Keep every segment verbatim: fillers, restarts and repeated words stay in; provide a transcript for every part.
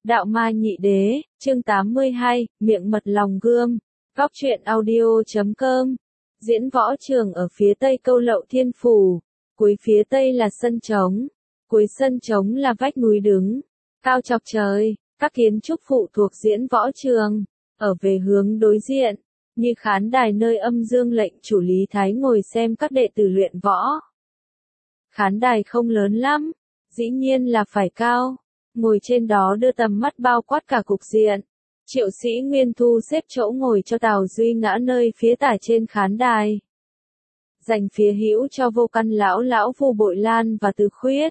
Đạo Ma Nhị Đế, chương tám mươi hai, Miệng Mật Lòng Gươm, Góc truyện audio chấm com. Diễn võ trường ở phía tây Câu Lậu Thiên Phủ, cuối phía tây là sân trống, cuối sân trống là vách núi đứng, cao chọc trời, các kiến trúc phụ thuộc diễn võ trường, ở về hướng đối diện, như khán đài nơi âm dương lệnh chủ Lý Thái ngồi xem các đệ tử luyện võ. Khán đài không lớn lắm, dĩ nhiên là phải cao. Ngồi trên đó đưa tầm mắt bao quát cả cục diện. Triệu Sĩ Nguyên thu xếp chỗ ngồi cho Tào Duy Ngã nơi phía tả trên khán đài. Dành phía hữu cho Vô Căn Lão Lão Vu Bội Lan và Từ Khuyết.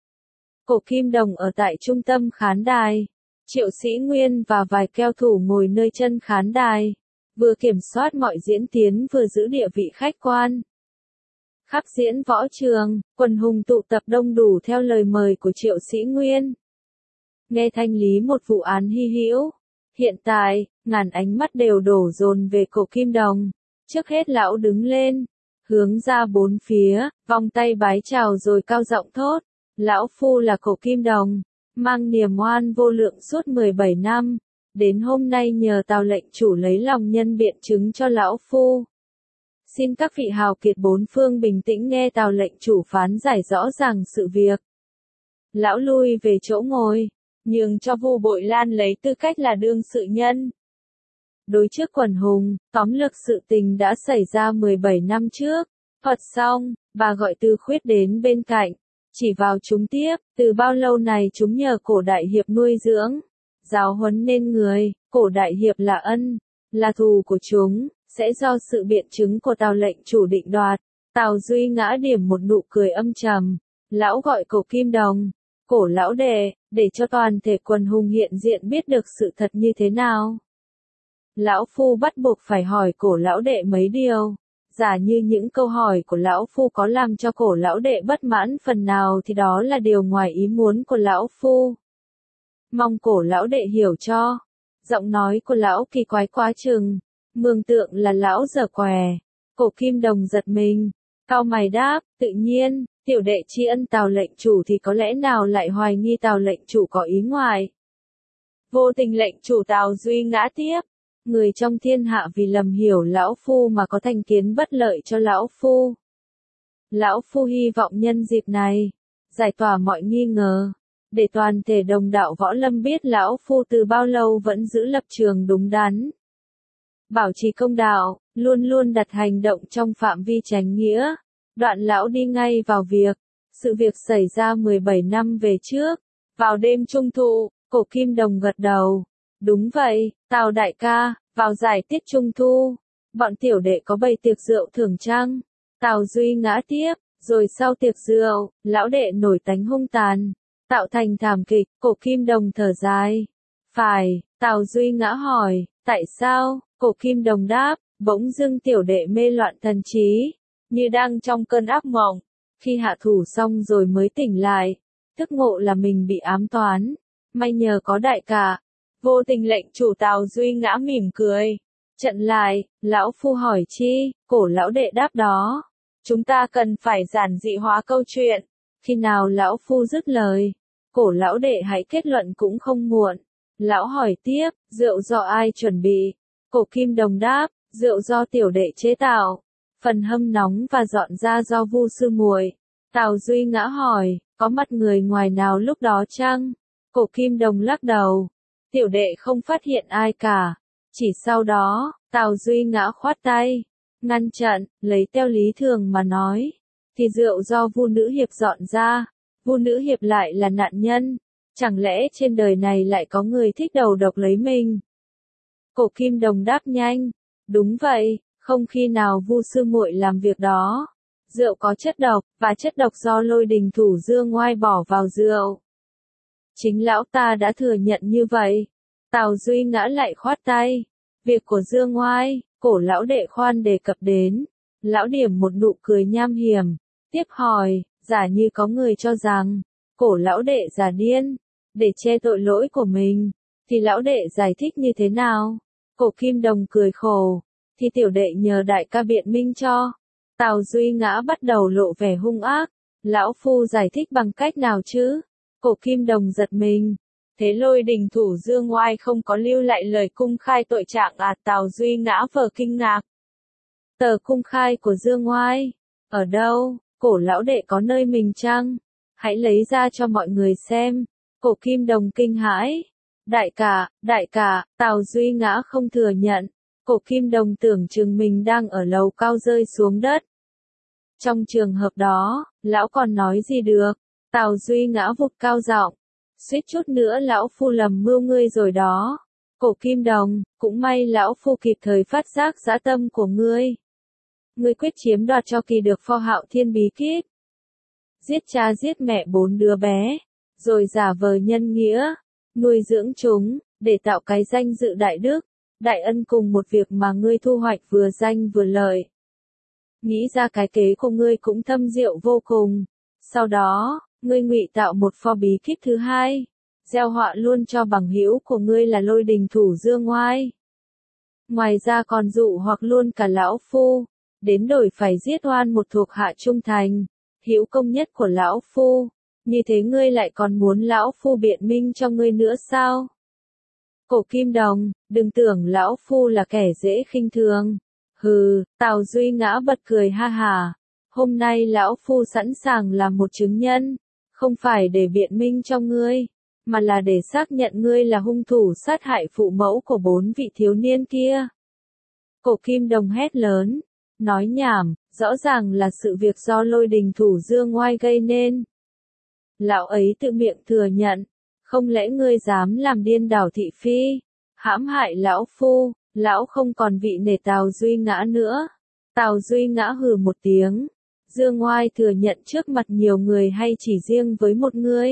Cổ Kim Đồng ở tại trung tâm khán đài. Triệu Sĩ Nguyên và vài keo thủ ngồi nơi chân khán đài. Vừa kiểm soát mọi diễn tiến vừa giữ địa vị khách quan. Khắp diễn võ trường, quần hùng tụ tập đông đủ theo lời mời của Triệu Sĩ Nguyên. Nghe thanh lý một vụ án hy hữu. Hiện tại, ngàn ánh mắt đều đổ dồn về Cổ Kim Đồng. Trước hết lão đứng lên, hướng ra bốn phía, vòng tay bái chào rồi cao giọng thốt. Lão Phu là Cổ Kim Đồng, mang niềm oan vô lượng suốt mười bảy năm. Đến hôm nay nhờ Tào lệnh chủ lấy lòng nhân biện chứng cho Lão Phu. Xin các vị hào kiệt bốn phương bình tĩnh nghe Tào lệnh chủ phán giải rõ ràng sự việc. Lão lui về chỗ ngồi. Nhường cho Vu Bội Lan lấy tư cách là đương sự nhân. Đối trước quần hùng, tóm lược sự tình đã xảy ra mười bảy năm trước. Thuật xong, bà gọi Từ Khuyết đến bên cạnh. Chỉ vào chúng tiếp, từ bao lâu này chúng nhờ Cổ Đại Hiệp nuôi dưỡng. Giáo huấn nên người, Cổ Đại Hiệp là ân, là thù của chúng, sẽ do sự biện chứng của Tào lệnh chủ định đoạt. Tào Duy Ngã điểm một nụ cười âm trầm. Lão gọi Cổ Kim Đồng. Cổ lão đệ, để cho toàn thể quần hùng hiện diện biết được sự thật như thế nào. Lão Phu bắt buộc phải hỏi cổ lão đệ mấy điều. Giả như những câu hỏi của lão Phu có làm cho cổ lão đệ bất mãn phần nào thì đó là điều ngoài ý muốn của lão Phu. Mong cổ lão đệ hiểu cho. Giọng nói của lão kỳ quái quá chừng. Mường tượng là lão giở què. Cổ Kim Đồng giật mình. Cau mày đáp, tự nhiên. Tiểu đệ tri ân Tào lệnh chủ thì có lẽ nào lại hoài nghi Tào lệnh chủ có ý ngoài. Vô tình lệnh chủ Tào Duy Ngã tiếp. Người trong thiên hạ vì lầm hiểu Lão Phu mà có thành kiến bất lợi cho Lão Phu. Lão Phu hy vọng nhân dịp này, giải tỏa mọi nghi ngờ, để toàn thể đồng đạo võ lâm biết Lão Phu từ bao lâu vẫn giữ lập trường đúng đắn. Bảo trì công đạo, luôn luôn đặt hành động trong phạm vi chánh nghĩa. Đoạn lão đi ngay vào việc. Sự việc xảy ra mười bảy năm về trước. Vào đêm trung thu, Cổ Kim Đồng gật đầu. Đúng vậy, Tào đại ca, vào giải tiết trung thu. Bọn tiểu đệ có bày tiệc rượu thưởng trăng. Tào Duy Ngã tiếp, rồi sau tiệc rượu, lão đệ nổi tánh hung tàn. Tạo thành thảm kịch, Cổ Kim Đồng thở dài. Phải, Tào Duy Ngã hỏi, tại sao? Cổ Kim Đồng đáp, bỗng dưng tiểu đệ mê loạn thần trí. Như đang trong cơn ác mộng, khi hạ thủ xong rồi mới tỉnh lại, thức ngộ là mình bị ám toán, may nhờ có đại ca. Vô tình lệnh chủ Tào Duy Ngã mỉm cười. Trận lại, lão Phu hỏi chi, cổ lão đệ đáp đó. Chúng ta cần phải giản dị hóa câu chuyện. Khi nào lão Phu dứt lời, cổ lão đệ hãy kết luận cũng không muộn. Lão hỏi tiếp, rượu do ai chuẩn bị? Cổ Kim Đồng đáp, rượu do tiểu đệ chế tạo. Phần hâm nóng và dọn ra do Vu sư muội. Tào Duy Ngã hỏi, có mặt người ngoài nào lúc đó chăng? Cổ Kim Đồng lắc đầu. Tiểu đệ không phát hiện ai cả. Chỉ sau đó, Tào Duy Ngã khoát tay. Ngăn chặn, lấy theo lý thường mà nói. Thì rượu do Vu nữ hiệp dọn ra. Vu nữ hiệp lại là nạn nhân. Chẳng lẽ trên đời này lại có người thích đầu độc lấy mình? Cổ Kim Đồng đáp nhanh. Đúng vậy. Không khi nào Vu sư muội làm việc đó. Rượu có chất độc, và chất độc do Lôi Đình thủ Dương Ngoai bỏ vào rượu. Chính lão ta đã thừa nhận như vậy. Tào Duy Ngã lại khoát tay. Việc của Dương Ngoai, cổ lão đệ khoan đề cập đến. Lão điểm một nụ cười nham hiểm. Tiếp hỏi, giả như có người cho rằng, cổ lão đệ giả điên, để che tội lỗi của mình, thì lão đệ giải thích như thế nào? Cổ Kim Đồng cười khổ. Thì tiểu đệ nhờ đại ca biện minh cho. Tào Duy Ngã bắt đầu lộ vẻ hung ác. Lão Phu giải thích bằng cách nào chứ? Cổ Kim Đồng giật mình. Thế Lôi Đình thủ Dương Oai không có lưu lại lời cung khai tội trạng à? Tào Duy Ngã vờ kinh ngạc. Tờ cung khai của Dương Oai? Ở đâu? Cổ lão đệ có nơi mình chăng? Hãy lấy ra cho mọi người xem. Cổ Kim Đồng kinh hãi. Đại ca, đại ca, Tào Duy Ngã không thừa nhận. Cổ Kim Đồng tưởng chừng mình đang ở lầu cao rơi xuống đất. Trong trường hợp đó, lão còn nói gì được? Tào Duy Ngã vụt cao giọng. Suýt chút nữa lão phu lầm mưu ngươi rồi đó. Cổ Kim Đồng, cũng may lão phu kịp thời phát giác dã tâm của ngươi. Ngươi quyết chiếm đoạt cho kỳ được Pho Hạo Thiên bí kíp. Giết cha giết mẹ bốn đứa bé, rồi giả vờ nhân nghĩa, nuôi dưỡng chúng, để tạo cái danh dự đại đức, đại ân cùng một việc mà ngươi thu hoạch vừa danh vừa lợi. Nghĩ ra cái kế của ngươi cũng thâm diệu vô cùng. Sau đó, ngươi ngụy tạo một pho bí kíp thứ hai, gieo họa luôn cho bằng hữu của ngươi là Lôi Đình thủ Dương Oai. Ngoài ra còn dụ hoặc luôn cả lão phu, đến đổi phải giết oan một thuộc hạ trung thành, hữu công nhất của lão phu. Như thế ngươi lại còn muốn lão phu biện minh cho ngươi nữa sao? Cổ Kim Đồng, đừng tưởng lão phu là kẻ dễ khinh thường. Hừ, Tào Duy Ngã bật cười ha hà. Hôm nay lão phu sẵn sàng làm một chứng nhân, không phải để biện minh cho ngươi, mà là để xác nhận ngươi là hung thủ sát hại phụ mẫu của bốn vị thiếu niên kia. Cổ Kim Đồng hét lớn, nói nhảm, rõ ràng là sự việc do Lôi Đình thủ Dương Oai gây nên. Lão ấy tự miệng thừa nhận, không lẽ ngươi dám làm điên đảo thị phi, hãm hại lão phu? Lão không còn vị nể Tào Duy Ngã nữa. Tào Duy Ngã hừ một tiếng. Dương Oai thừa nhận trước mặt nhiều người hay chỉ riêng với một người?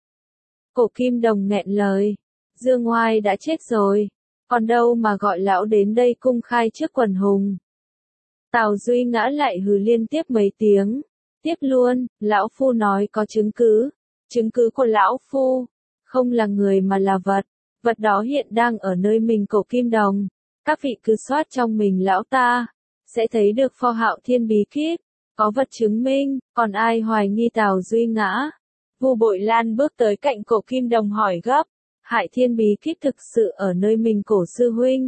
Cổ Kim Đồng nghẹn lời. Dương Oai đã chết rồi, còn đâu mà gọi lão đến đây cung khai trước quần hùng. Tào Duy Ngã lại hừ liên tiếp mấy tiếng. Tiếp luôn, lão phu nói có chứng cứ. Chứng cứ của lão phu, không là người mà là vật. Vật đó hiện đang ở nơi mình. Cổ Kim Đồng. Các vị cứ soát trong mình lão ta, sẽ thấy được Pho Hạo Thiên bí kíp, có vật chứng minh, còn ai hoài nghi Tào Duy Ngã? Vu Bội Lan bước tới cạnh Cổ Kim Đồng hỏi gấp, Hại Thiên bí kíp thực sự ở nơi mình Cổ sư huynh?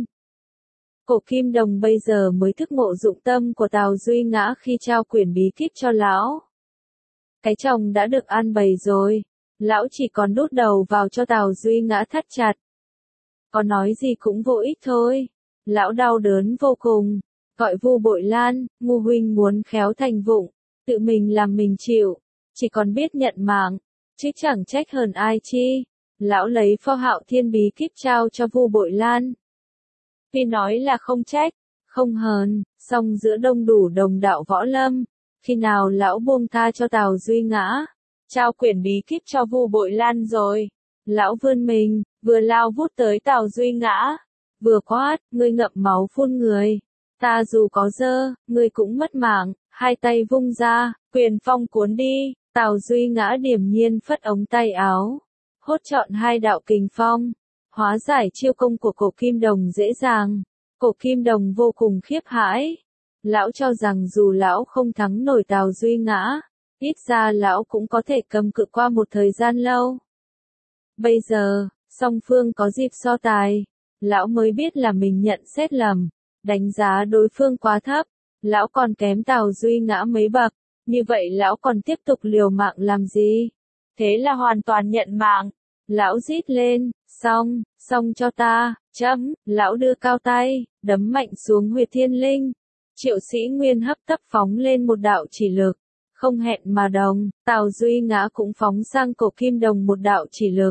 Cổ Kim Đồng bây giờ mới thức ngộ dụng tâm của Tào Duy Ngã khi trao quyển bí kíp cho lão. Cái chồng đã được an bày rồi, lão chỉ còn đút đầu vào cho Tào Duy Ngã thắt chặt. Có nói gì cũng vô ích thôi. Lão đau đớn vô cùng, gọi Vu Bội Lan, ngu huynh muốn khéo thành vụng, tự mình làm mình chịu, chỉ còn biết nhận mạng, chứ chẳng trách hờn ai chi. Lão lấy Pho Hạo Thiên bí kíp trao cho Vu Bội Lan. Tuy nói là không trách, không hờn, song giữa đông đủ đồng đạo võ lâm, khi nào lão buông tha cho Tào Duy Ngã, trao quyển bí kíp cho Vu Bội Lan rồi. Lão vươn mình, vừa lao vút tới Tào Duy Ngã, vừa quát, ngươi ngậm máu phun người. Ta dù có dơ, ngươi cũng mất mạng. Hai tay vung ra, quyền phong cuốn đi. Tào Duy Ngã điềm nhiên phất ống tay áo, hốt trọn hai đạo kình phong, hóa giải chiêu công của Cổ Kim Đồng dễ dàng. Cổ Kim Đồng vô cùng khiếp hãi. Lão cho rằng dù lão không thắng nổi Tào Duy Ngã, ít ra lão cũng có thể cầm cự qua một thời gian lâu. Bây giờ, song phương có dịp so tài, lão mới biết là mình nhận xét lầm, đánh giá đối phương quá thấp, lão còn kém Tào Duy Ngã mấy bậc, như vậy lão còn tiếp tục liều mạng làm gì? Thế là hoàn toàn nhận mạng. Lão rít lên, xong, xong cho ta, chấm, lão đưa cao tay, đấm mạnh xuống huyệt thiên linh. Triệu Sĩ Nguyên hấp tấp phóng lên một đạo chỉ lực, không hẹn mà đồng, Tào Duy Ngã cũng phóng sang Cổ Kim Đồng một đạo chỉ lực.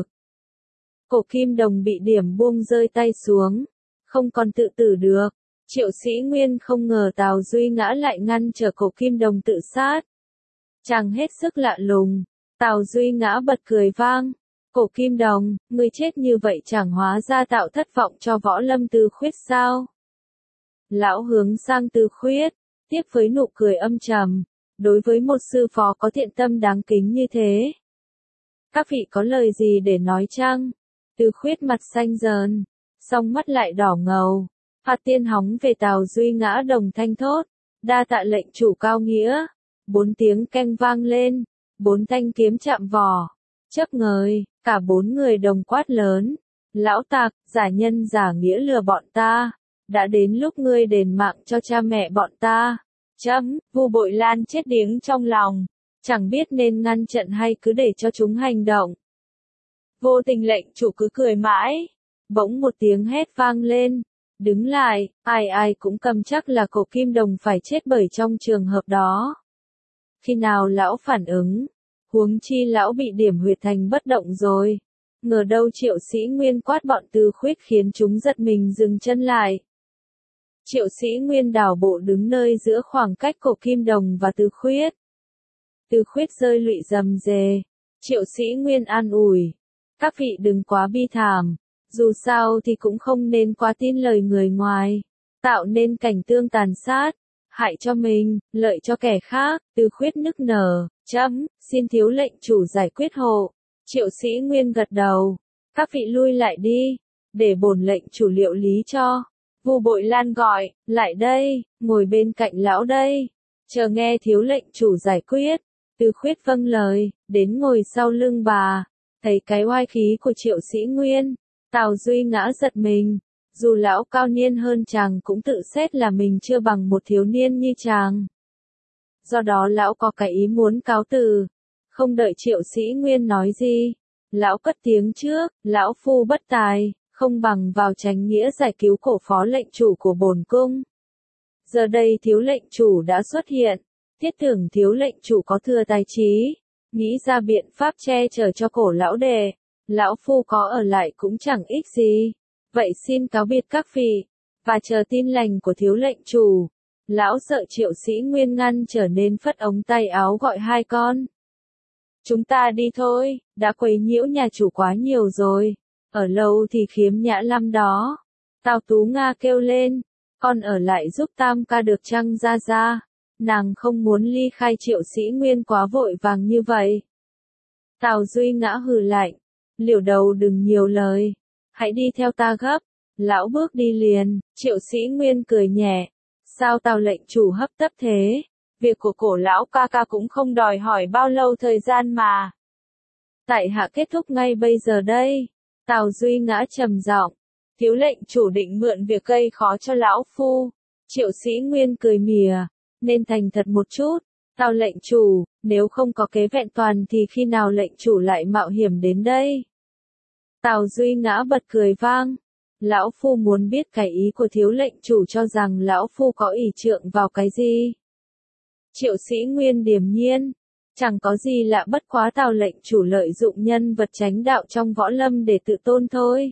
Cổ Kim Đồng bị điểm buông rơi tay xuống, không còn tự tử được. Triệu Sĩ Nguyên không ngờ Tào Duy Ngã lại ngăn trở Cổ Kim Đồng tự sát. Chàng hết sức lạ lùng. Tào Duy Ngã bật cười vang. Cổ Kim Đồng, ngươi chết như vậy chẳng hóa ra tạo thất vọng cho võ lâm Tư Khuyết sao? Lão hướng sang Tư Khuyết, tiếp với nụ cười âm trầm. Đối với một sư phó có thiện tâm đáng kính như thế, các vị có lời gì để nói chăng? Tư Khuyết mặt xanh dờn, song mắt lại đỏ ngầu. Phạt tiên hóng về Tào Duy Ngã đồng thanh thốt, đa tạ lệnh chủ cao nghĩa. Bốn tiếng keng vang lên, bốn thanh kiếm chạm vỏ, Chớp ngời, cả bốn người đồng quát lớn. Lão tặc, giả nhân giả nghĩa lừa bọn ta. Đã đến lúc ngươi đền mạng cho cha mẹ bọn ta. Chấm, Vu Bội Lan chết điếng trong lòng. Chẳng biết nên ngăn trận hay cứ để cho chúng hành động. Vô tình lệnh chủ cứ cười mãi. Bỗng một tiếng hét vang lên. Đứng lại, ai ai cũng cầm chắc là Cổ Kim Đồng phải chết bởi trong trường hợp đó. Khi nào lão phản ứng? Huống chi lão bị điểm huyệt thành bất động rồi. Ngờ đâu Triệu Sĩ Nguyên quát bọn Từ Khuyết khiến chúng giật mình dừng chân lại. Triệu Sĩ Nguyên đảo bộ đứng nơi giữa khoảng cách Cổ Kim Đồng và Từ Khuyết. Từ Khuyết rơi lụy rầm rề. Triệu Sĩ Nguyên an ủi. Các vị đừng quá bi thảm. Dù sao thì cũng không nên quá tin lời người ngoài. Tạo nên cảnh tương tàn sát. Hại cho mình, lợi cho kẻ khác. Từ Khuyết nức nở. Chấm, xin thiếu lệnh chủ giải quyết hộ. Triệu Sĩ Nguyên gật đầu. Các vị lui lại đi. Để bổn lệnh chủ liệu lý cho. Vu Bội Lan gọi, lại đây, ngồi bên cạnh lão đây. Chờ nghe thiếu lệnh chủ giải quyết. Từ Khuyết vâng lời, đến ngồi sau lưng bà. Thấy cái oai khí của Triệu Sĩ Nguyên. Tào Duy Ngã giật mình. Dù lão cao niên hơn chàng cũng tự xét là mình chưa bằng một thiếu niên như chàng. Do đó lão có cái ý muốn cáo từ. Không đợi Triệu Sĩ Nguyên nói gì. Lão cất tiếng trước, lão phu bất tài, không bằng vào chánh nghĩa giải cứu cổ phó lệnh chủ của bổn cung. Giờ đây thiếu lệnh chủ đã xuất hiện. Thiết tưởng thiếu lệnh chủ có thừa tài trí. Nghĩ ra biện pháp che chở cho cổ lão đệ. Lão phu có ở lại cũng chẳng ích gì. Vậy xin cáo biệt các vị. Và chờ tin lành của thiếu lệnh chủ. Lão sợ Triệu Sĩ Nguyên ngăn trở nên phất ống tay áo gọi hai con. Chúng ta đi thôi, đã quấy nhiễu nhà chủ quá nhiều rồi. Ở lâu thì khiếm nhã lắm đó. Tào Tú Nga kêu lên. Con ở lại giúp Tam ca được chăng ra ra. Nàng không muốn ly khai Triệu Sĩ Nguyên quá vội vàng như vậy. Tào Duy Ngã hừ lạnh. Liều đầu đừng nhiều lời. Hãy đi theo ta gấp. Lão bước đi liền. Triệu Sĩ Nguyên cười nhẹ. Sao Tào lệnh chủ hấp tấp thế? Việc của cổ lão ca ca cũng không đòi hỏi bao lâu thời gian mà. Tại hạ kết thúc ngay bây giờ đây. Tào Duy Ngã trầm giọng. Thiếu lệnh chủ định mượn việc gây khó cho lão phu. Triệu Sĩ Nguyên cười mỉa. Nên thành thật một chút. Tào lệnh chủ, nếu không có kế vẹn toàn thì khi nào lệnh chủ lại mạo hiểm đến đây? Tào Duy Ngã bật cười vang. Lão phu muốn biết cái ý của thiếu lệnh chủ cho rằng lão phu có ỷ trượng vào cái gì? Triệu Sĩ Nguyên điềm nhiên. Chẳng có gì lạ bất quá Tào lệnh chủ lợi dụng nhân vật chánh đạo trong võ lâm để tự tôn thôi.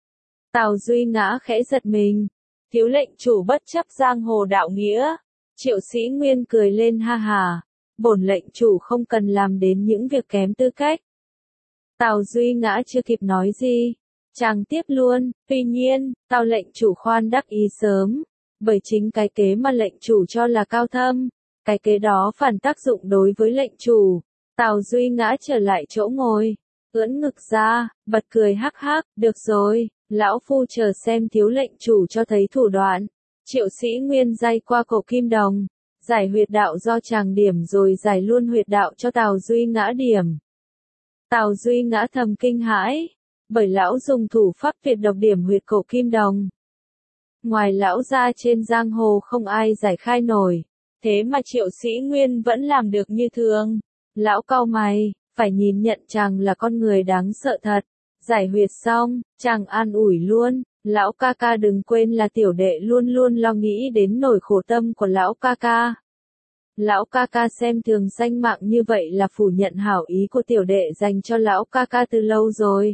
Tào Duy Ngã khẽ giật mình. Thiếu lệnh chủ bất chấp giang hồ đạo nghĩa. Triệu Sĩ Nguyên cười lên ha hà. Bổn lệnh chủ không cần làm đến những việc kém tư cách. Tào Duy Ngã chưa kịp nói gì. Chàng tiếp luôn, tuy nhiên, Tào lệnh chủ khoan đắc ý sớm. Bởi chính cái kế mà lệnh chủ cho là cao thâm. Cái kế đó phản tác dụng đối với lệnh chủ. Tào Duy Ngã trở lại chỗ ngồi. Ưỡn ngực ra, bật cười hắc hắc, được rồi, lão phu chờ xem thiếu lệnh chủ cho thấy thủ đoạn. Triệu Sĩ Nguyên day qua Cổ Kim Đồng. Giải huyệt đạo do chàng điểm rồi giải luôn huyệt đạo cho Tào Duy Ngã điểm. Tào Duy Ngã thầm kinh hãi. Bởi lão dùng thủ pháp tuyệt độc điểm huyệt Cổ Kim Đồng. Ngoài lão ra trên giang hồ không ai giải khai nổi. Thế mà Triệu Sĩ Nguyên vẫn làm được như thường. Lão cau mày, phải nhìn nhận chàng là con người đáng sợ thật. Giải huyệt xong, chàng an ủi luôn. Lão ca ca đừng quên là tiểu đệ luôn luôn lo nghĩ đến nỗi khổ tâm của lão ca ca. Lão ca ca xem thường danh mạng như vậy là phủ nhận hảo ý của tiểu đệ dành cho lão ca ca từ lâu rồi.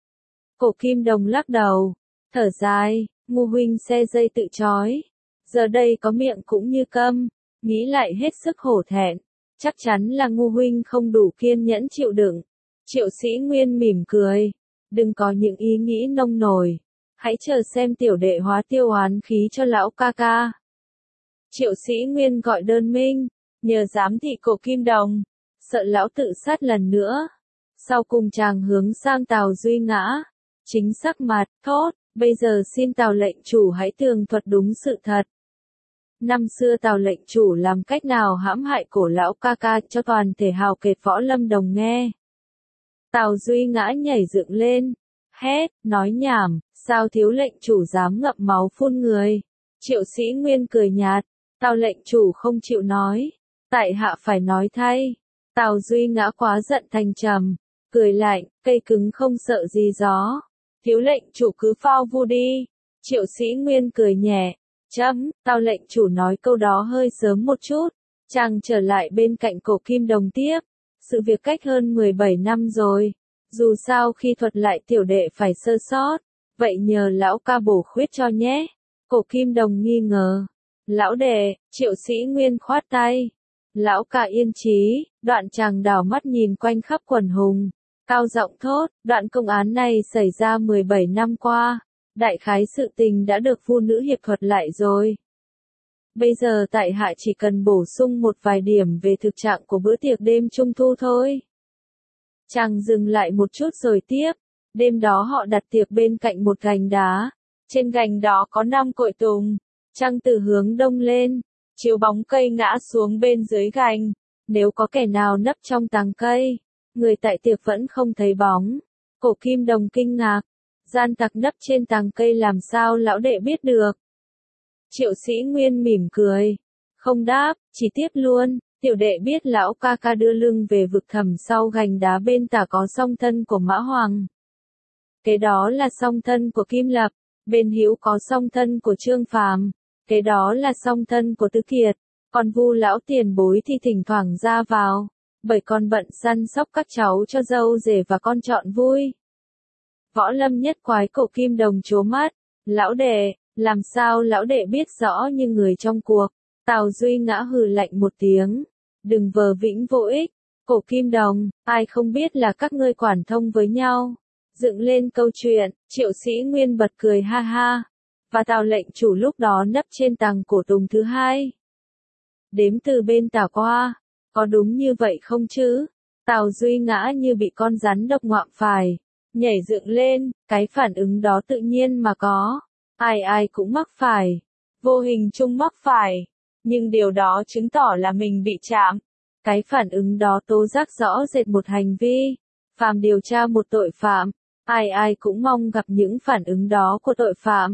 Cổ Kim Đồng lắc đầu, thở dài, ngu huynh xe dây tự trói. Giờ đây có miệng cũng như câm, nghĩ lại hết sức hổ thẹn. Chắc chắn là ngu huynh không đủ kiên nhẫn chịu đựng. Triệu Sĩ Nguyên mỉm cười, đừng có những ý nghĩ nông nổi. Hãy chờ xem tiểu đệ hóa tiêu oán khí cho lão ca ca. Triệu Sĩ Nguyên gọi đơn minh, nhờ giám thị Cổ Kim Đồng, sợ lão tự sát lần nữa. Sau cùng chàng hướng sang Tào Duy Ngã, chính sắc mặt, thốt, bây giờ xin Tào lệnh chủ hãy tường thuật đúng sự thật. Năm xưa Tào lệnh chủ làm cách nào hãm hại cổ lão ca ca cho toàn thể hào kiệt võ lâm đồng nghe. Tào Duy Ngã nhảy dựng lên, hét, nói nhảm, sao thiếu lệnh chủ dám ngậm máu phun người. Triệu Sĩ Nguyên cười nhạt, Tào lệnh chủ không chịu nói, tại hạ phải nói thay. Tào Duy Ngã quá giận thành trầm, cười lạnh, cây cứng không sợ gì gió. Thiếu lệnh chủ cứ phao vu đi. Triệu Sĩ Nguyên cười nhẹ, chấm, Tào lệnh chủ nói câu đó hơi sớm một chút. Chàng trở lại bên cạnh Cổ Kim Đồng tiếp. Sự việc cách hơn mười bảy năm rồi. Dù sao khi thuật lại tiểu đệ phải sơ sót, vậy nhờ lão ca bổ khuyết cho nhé. Cổ Kim Đồng nghi ngờ. Lão đệ, Triệu Sĩ Nguyên khoát tay. Lão ca yên trí, đoạn chàng đảo mắt nhìn quanh khắp quần hùng. Cao giọng thốt, đoạn công án này xảy ra mười bảy năm qua. Đại khái sự tình đã được phu nữ hiệp thuật lại rồi. Bây giờ tại hạ chỉ cần bổ sung một vài điểm về thực trạng của bữa tiệc đêm trung thu thôi. Chàng dừng lại một chút rồi tiếp. Đêm đó họ đặt tiệc bên cạnh một gành đá. Trên gành đó có năm cội tùng. Trăng từ hướng đông lên, chiếu bóng cây ngã xuống bên dưới gành. Nếu có kẻ nào nấp trong tàng cây, người tại tiệc vẫn không thấy bóng. Cổ Kim Đồng kinh ngạc. Gian tặc nấp trên tàng cây làm sao lão đệ biết được? Triệu Sĩ Nguyên mỉm cười. Không đáp, chỉ tiếp luôn. Tiểu đệ biết lão ca ca đưa lưng về vực thẳm sau gành đá bên tả có song thân của Mã Hoàng. Cái đó là song thân của Kim Lập. Bên hữu có song thân của Trương Phàm. Cái đó là song thân của Tứ Kiệt. Còn Vu lão tiền bối thì thỉnh thoảng ra vào. Bởi con bận săn sóc các cháu cho dâu rể và con chọn vui. Võ Lâm Nhất Quái Cổ Kim Đồng trố mắt. Lão đệ, làm sao lão đệ biết rõ như người trong cuộc? Tào Duy Ngã hừ lạnh một tiếng. Đừng vờ vĩnh vô ích. Cổ Kim Đồng, ai không biết là các ngươi quản thông với nhau. Dựng lên câu chuyện, Triệu Sĩ Nguyên bật cười ha ha. Và Tào lệnh chủ lúc đó nấp trên tàng cổ tùng thứ hai. Đếm từ bên tả qua. Có đúng như vậy không chứ? Tào Duy Ngã như bị con rắn độc ngoạm phải. Nhảy dựng lên, cái phản ứng đó tự nhiên mà có. Ai ai cũng mắc phải. Vô hình chung mắc phải. Nhưng điều đó chứng tỏ là mình bị chạm. Cái phản ứng đó tố giác rõ rệt một hành vi. Phàm điều tra một tội phạm. Ai ai cũng mong gặp những phản ứng đó của tội phạm.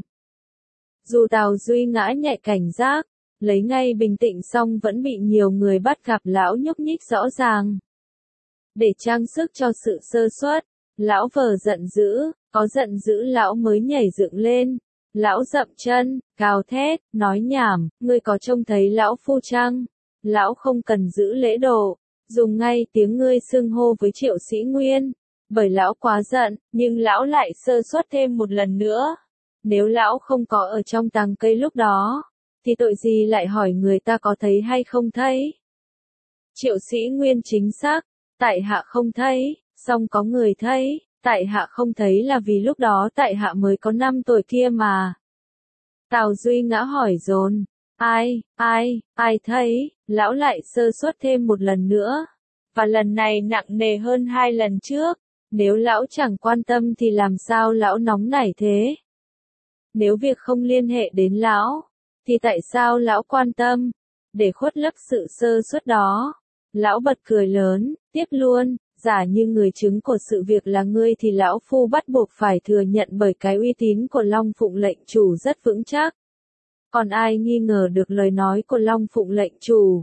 Dù Tào Duy Ngã nhạy cảnh giác, lấy ngay bình tĩnh xong vẫn bị nhiều người bắt gặp lão nhúc nhích rõ ràng. Để trang sức cho sự sơ suất, lão vờ giận dữ, có giận dữ lão mới nhảy dựng lên. Lão dậm chân, gào thét, nói nhảm, ngươi có trông thấy lão phu chăng? Lão không cần giữ lễ độ, dùng ngay tiếng ngươi xưng hô với Triệu Sĩ Nguyên. Bởi lão quá giận, nhưng lão lại sơ suất thêm một lần nữa. Nếu lão không có ở trong tàng cây lúc đó, thì tội gì lại hỏi người ta có thấy hay không thấy? Triệu Sĩ Nguyên chính xác, tại hạ không thấy, song có người thấy, tại hạ không thấy là vì lúc đó tại hạ mới có năm tuổi kia mà. Tào Duy Ngã hỏi dồn, ai, ai, ai thấy, lão lại sơ suất thêm một lần nữa, và lần này nặng nề hơn hai lần trước. Nếu lão chẳng quan tâm thì làm sao lão nóng nảy thế? Nếu việc không liên hệ đến lão, thì tại sao lão quan tâm? Để khuất lấp sự sơ suất đó, lão bật cười lớn, tiếp luôn, giả như người chứng của sự việc là ngươi thì lão phu bắt buộc phải thừa nhận bởi cái uy tín của Long Phụng lệnh chủ rất vững chắc. Còn ai nghi ngờ được lời nói của Long Phụng lệnh chủ?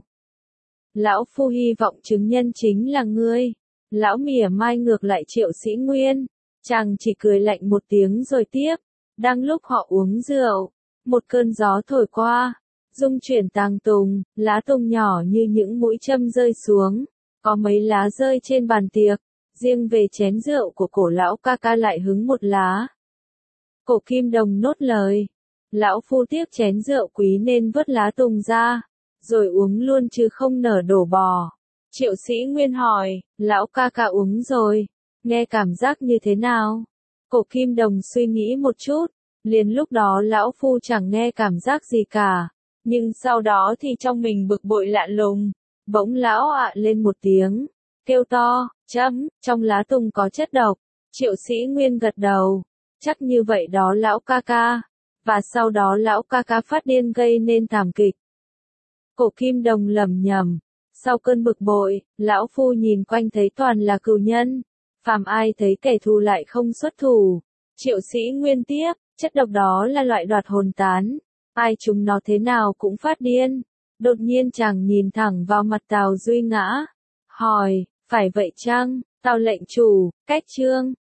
Lão phu hy vọng chứng nhân chính là ngươi. Lão mỉa mai ngược lại Triệu Sĩ Nguyên. Chàng chỉ cười lạnh một tiếng rồi tiếp. Đang lúc họ uống rượu, một cơn gió thổi qua, rung chuyển tàng tùng, lá tùng nhỏ như những mũi châm rơi xuống. Có mấy lá rơi trên bàn tiệc, riêng về chén rượu của cổ lão ca ca lại hứng một lá. Cổ Kim Đồng nốt lời. Lão phu tiếc chén rượu quý nên vớt lá tùng ra, rồi uống luôn chứ không nở đổ bò. Triệu Sĩ Nguyên hỏi, lão ca ca uống rồi, nghe cảm giác như thế nào? Cổ Kim Đồng suy nghĩ một chút, liền lúc đó lão phu chẳng nghe cảm giác gì cả, nhưng sau đó thì trong mình bực bội lạ lùng, bỗng lão ạ lên một tiếng, kêu to, chấm, trong lá tùng có chất độc. Triệu Sĩ Nguyên gật đầu, chắc như vậy đó lão ca ca, và sau đó lão ca ca phát điên gây nên thảm kịch. Cổ Kim Đồng lẩm nhẩm. Sau cơn bực bội, lão phu nhìn quanh thấy toàn là cừu nhân. phàm ai thấy kẻ thù lại không xuất thủ. Triệu Sĩ Nguyên tiếp, chất độc đó là loại đoạt hồn tán, ai chúng nó thế nào cũng phát điên. Đột nhiên chàng nhìn thẳng vào mặt Tào Duy Ngã, hỏi, phải vậy chăng, Tào lệnh chủ, cách chương.